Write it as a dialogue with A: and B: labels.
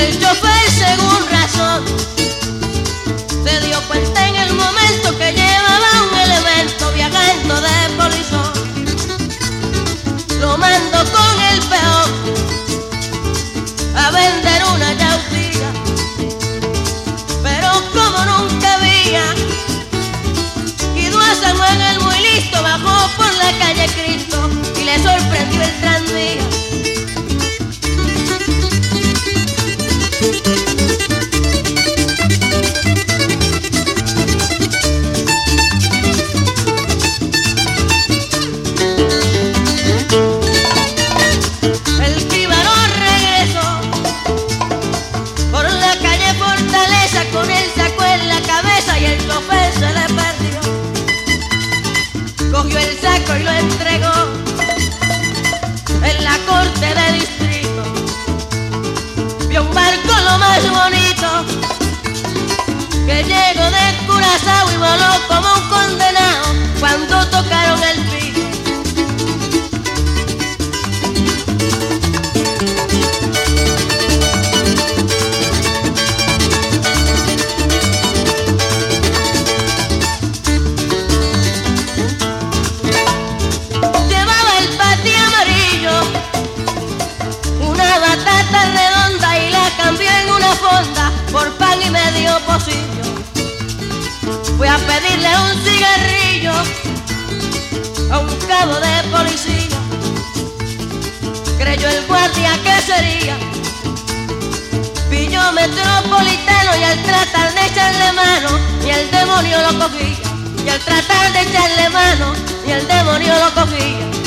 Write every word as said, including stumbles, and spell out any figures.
A: El chofer, según razón, se dio cuenta en el momento que llevaba un elemento viajando de polizón. Lo mandó con el peón a vender una yautía, pero como nunca había ido a San Juan el muy listo, bajó por la calle Cristo y le sorprendió el tranvía. El jíbaro regresó por la calle Fortaleza con el saco en la cabeza y el chofer se le perdió. Cogió el saco y lo entregó en la corte de distrito. Vio un barco lo más bonito que llegó de Curazao y voló como un condenado cuando tocaron el piso. Llevaba el patí amarillo, una batata redonda y la cambió en una fonda por pan y medio pocillo. Fui a pedirle un cigarrillo a un cabo de policía. Creyó el guardia que sería pillo metropolitano y al tratar de echarle mano y el demonio lo cogía. Y al tratar de echarle mano y el demonio lo cogía.